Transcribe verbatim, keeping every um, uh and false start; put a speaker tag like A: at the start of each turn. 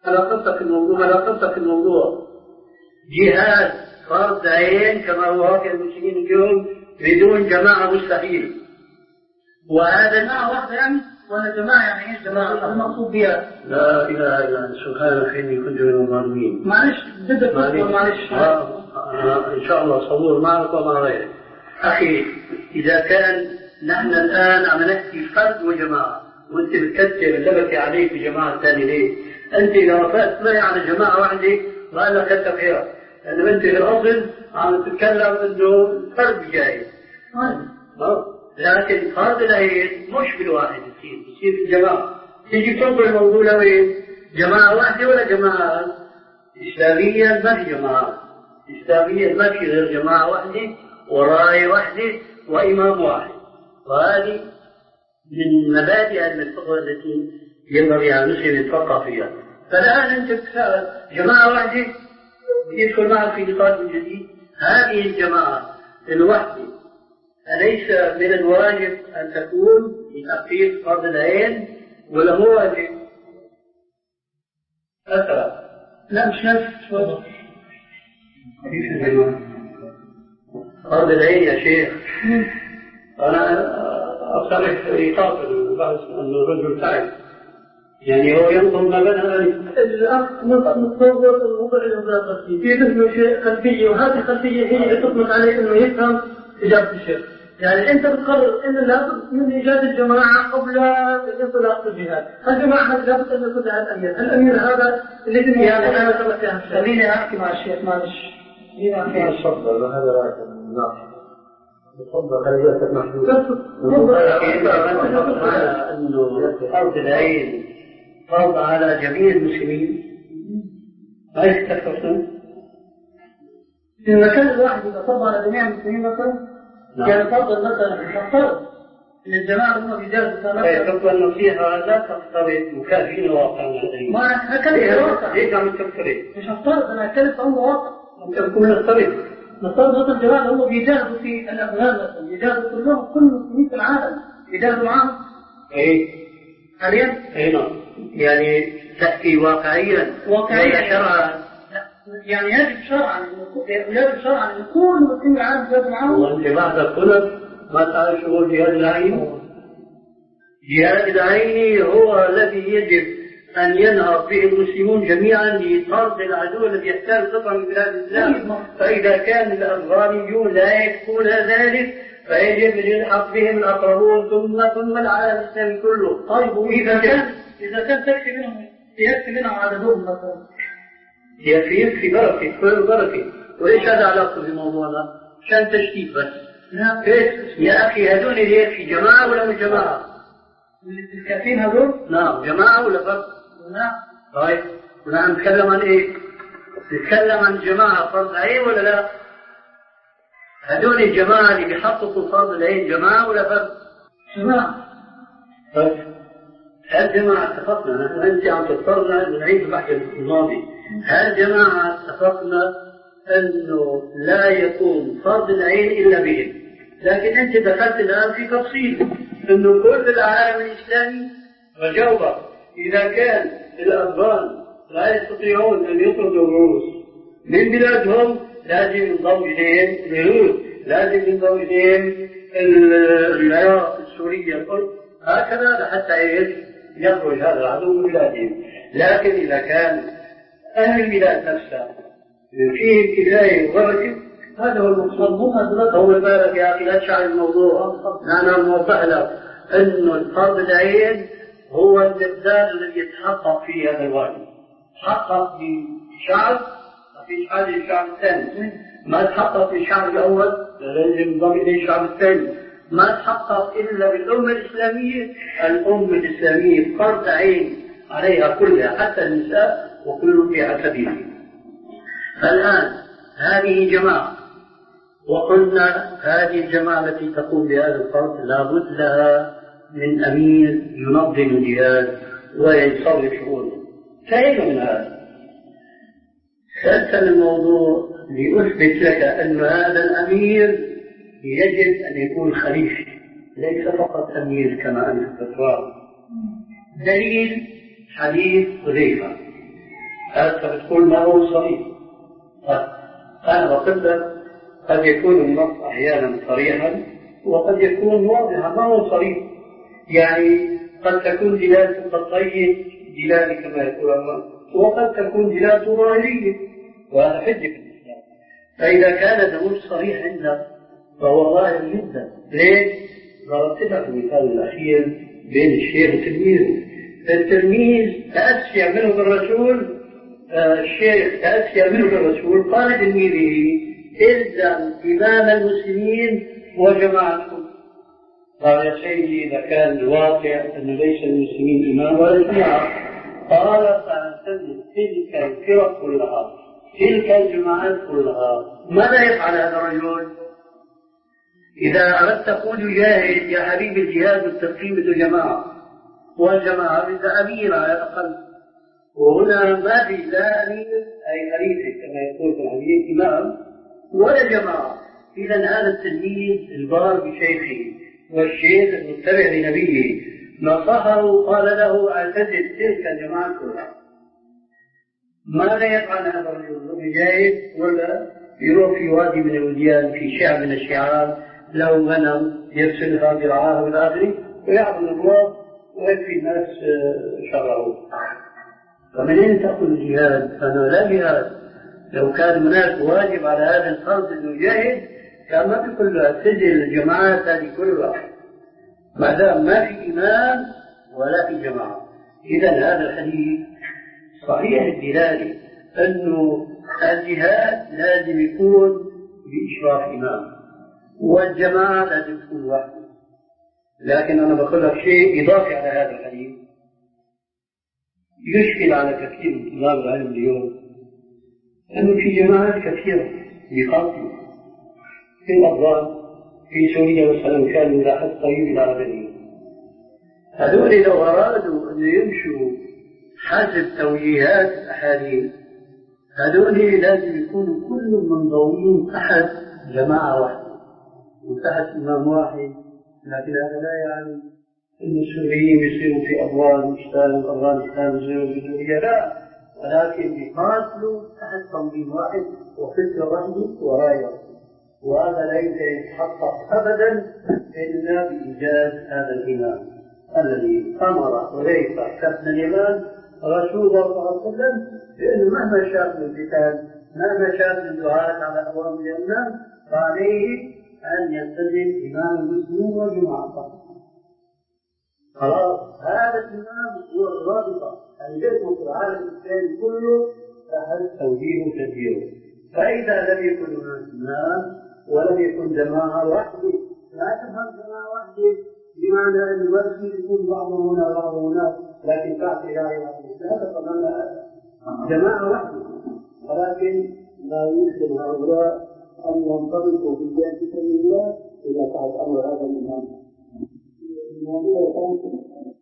A: علاقتك الموضوع علاقتك الموضوع جهاد فرض عين كما هو واقع المسلمين اليوم بدون جماعة مستحيل. وهذا
B: جماعة واحدة يعني ولا جماعة يعني ايش جماعة المقصود بها؟
A: لا إله إلا أنت سبحانك إني كنت من الظالمين.
B: معلش بدك معلش
A: إن شاء الله صبور معك ومع غيرك. أخي إذا كان نحن الآن عم نحكي فرد وجماعة وأنت بتكتب اللبكة عليك بجماعة ثانية ليه؟ أنت لو وافقت معي على جماعة واحدة ما لك كتب خيرك، لأنه أنت في الأصل عم تتكلم إنه فرد جاي. لكن فرض العين مش بالواحد يصير يصير في الجماعة. تيجي تنظر الموضوع لوين؟ جماعة واحدة ولا جماعة إسلامية؟ ما في جماعة إسلامية، ما في غير جماعة واحدة وراية واحدة وإمام واحد. وهذه من مبادئ الفقه التي ينبغي على المسلم يتفقه فيها. فالآن أنت تسأل جماعة واحدة يدخل معك في نقاش جديد. هذه الجماعة الوحدة أليس من الواجب أن تكون لتحقيق فرض العين ولا هو واجب؟ أسرع.
B: لا مش نفس وضع
A: فرض العين يا شيخ. أنا أصرح يقاتل بعض أنه الرجل تعب يعني هو ينظر ما بين
B: الأخ متصور الوضع الإضافي في ذهنه شيء خلفية وهذه الخلفية هي اللي تطلق عليه إنه يفهم إجابة الشيخ. يعني أنت بتقرر إن لابد من إيجاد الجماعة قبل الانطلاق في الجهاد. الجماعة هذه لابد أن يكون لها الأمير. الأمير هذا اللي يعني أنا أتكلم فيها. خليني أحكي مع الشيخ معلش. خليني أحكي مع الشيخ.
A: تفضل وهذا رأيك. نعم. تفضل خليك محدود.
B: تفضل.
A: أنه فرض العين فرض على جميع المسلمين. ما يستكفون.
B: إذا كان الواحد يتصب على جميع المسلمين مثلا كان يفضل مثلا يفترض ان الجماعه هم بيجازوا
A: كما تفضل النصيحه لا تفترض مكافئين واقعا.
B: ما هكذا واقع
A: ليش عم تفترض؟
B: مش هفترض انا اتكلم في امر واقع.
A: ممكن تكون نفترض
B: نفترض مثلا الجماعه هم بيجازوا في الافغان مثلا بيجازوا كلهم كل المسلمين في العالم بيجازوا معاهم.
A: ايه
B: حاليا؟
A: اي نعم. يعني تحكي واقعيا
B: واقعيا
A: شرعا.
B: يعني يجب شرعا يجب شرعا ان كل مسلمين العالم يجازوا معاهم.
A: وانت بعد الطلب ما تعرف شو جهاد العين؟ جهاد العين هو الذي يجب أن ينهض به المسلمون جميعا لطرد العدو الذي يحتل قطعا من بلاد الإسلام. فإذا كان الأفغانيون لا يكفون ذلك فيجب أن يلحق بهم الأقربون ثم ثم العالم الإسلامي كله.
B: طيب وإذا كان إذا كان تكفي منهم يكفي منهم عددهم مثلا
A: يكفي في بركة كل بركة. وليش هذا علاقة بموضوعنا؟ عشان تشتيت بس.
B: نعم.
A: يا أخي هذول اللي يكفي جماعة ولا مش جماعة؟
B: الكافيين هذول؟
A: نعم جماعة ولا فرد؟
B: نعم.
A: طيب نحن نتكلم عن إيه؟ نتكلم عن جماعة فرض عين ولا لا؟ هذول الجماعة اللي بيحققوا فرض العين جماعة ولا فرد؟
B: جماعة.
A: طيب هل جماعة اتفقنا نحن أنت عم تضطرنا نعيد البحث الماضي. هل جماعة اتفقنا أنه لا يكون فرض العين إلا بهم؟ لكن أنت دخلت الآن في تفصيل أنه كل العالم الإسلامي وجوبه إذا كان الأفغان لا يستطيعون أن يطردوا الروس من بلادهم لازم ينضم إليهم الروس، لازم ينضم إليهم العراق السورية هكذا حتى يخرج هذا العدو من بلادهم. لكن إذا كان أهل البلاد نفسها فيهم كفاية وبركة هذا هو المقصود. طول بالك يا أخي لا تشعر الموضوع. أنا موضح لك أنه فرض العين هو المقدار الذي يتحقق فيه هذا الواجب. تحقق في شعب ما فيش حاجة للشعب الثاني، ما تحقق في الشعب الأول لازم ينضم إليه الشعب الثاني، ما تحقق إلا بالأمة الإسلامية. الأمة الإسلامية فرض عين عليها كلها حتى النساء وكل في عتبه. الآن هذه جماعة وقلنا هذه الجماعة التي تقوم بهذا الفرض لابد لها من أمير ينظم الجهاد ويصرف شؤونه. كيف من هذا؟ سألت الموضوع لأثبت لك أن هذا الأمير يجب أن يكون خليفة ليس فقط أمير كما أنت تتوقع. دليل حديث حذيفة هذا بتقول ما هو صريح. أنا بقول لك قد يكون النص أحيانا صريحا وقد يكون واضحا ما هو صريح. يعني قد تكون دلالة التقييد دلالة كما يقول الله، وقد تكون دلالة ظاهرية، وهذا حجة في الإسلام. فإذا كان النص صريح عندك فهو ظاهر جدا. ليش؟ ضربت لك المثال الأخير بين الشيخ وتلميذه. التلميذ تأسي يعمله بالرسول، آه الشيخ تأسي يعمله بالرسول، قال تلميذه إلزم إمام المسلمين وجماعتهم. قال يا سيدي إذا كان الواقع أن ليس المسلمين إمام ولا جماعة، قال فنسلم تلك الفرق كلها، تلك الجماعات كلها. ماذا يفعل هذا الرجل؟ إذا أردت تقول يجاهد يا حبيبي الجهاد والتقييم جماعة، والجماعة بدها أمير على الأقل، وهنا ما في لا أمير أي خليفة كما يقول في الحديث إمام ولا جماعة. إذا هذا التلميذ البار بشيخه والشيخ المتبع لنبيه نصحه قال له اعتزل تلك الجماعة كلها. ماذا يفعل هذا الرجل؟ يجاهد ولا يروح في وادي من الوديان في شعب من الشعاب له غنم يرسلها برعاها بالآخر ويعبد الله ويكفي الناس شره. فمن أين تأخذ الجهاد؟ فأنا لا جهاد. لو كان هناك واجب على هذا الفرد أن يجاهد كان ما في كلها تسجل الجماعات هذه كلها، ما دام ما في إمام ولا في جماعة. إذا هذا الحديث صحيح الدلالة أنه الجهاد لازم يكون بإشراف إمام والجماعة لازم تكون واحدة. لكن أنا بقول لك شيء إضافي على هذا الحديث يشكل على كثير من طلاب العلم اليوم، أنه في جماعات كثيرة يقاتلوا في الأفغان في سوريا مثلا كانوا إلى حد قريب إلى أربعين. هذول لو أرادوا أن يمشوا حسب توجيهات الأحاديث هذول لازم يكونوا كلهم منضويين تحت جماعة واحدة وتحت إمام واحد. لكن هذا لا يعني أن السوريين يصيروا في أفغانستان وأفغانستان يصيروا في سوريا، لا، ولكن يقاتلوا تحت تنظيم واحد وفكر واحد وراية واحدة. وهذا لا يمكن يتحقق أبدا إلا بإيجاد هذا الإمام الذي أمر وليس حسن الإمام رسول الله صلى الله عليه وسلم بأنه مهما شاف من القتال مهما شاف من الدعاة على أبواب الجنة فعليه أن يلتزم إمام المسلمين وجماعته. خلاص هذا الإمام هو الرابطة الجسم في العالم الإسلامي كله تحت توجيه وتدبيره. فإذا لم يكن هناك إمام ولم يكن جماعة واحدة، لا تفهم جماعة واحدة بمعنى أن المسجد يكون بعضه هنا وبعضه هناك لكن تحت لا لا تتمنى جماعة واحدة. ولكن لا يمكن هؤلاء أن ينطلقوا في الجهاد في سبيل الله إذا كانت أمر هذا الإمام.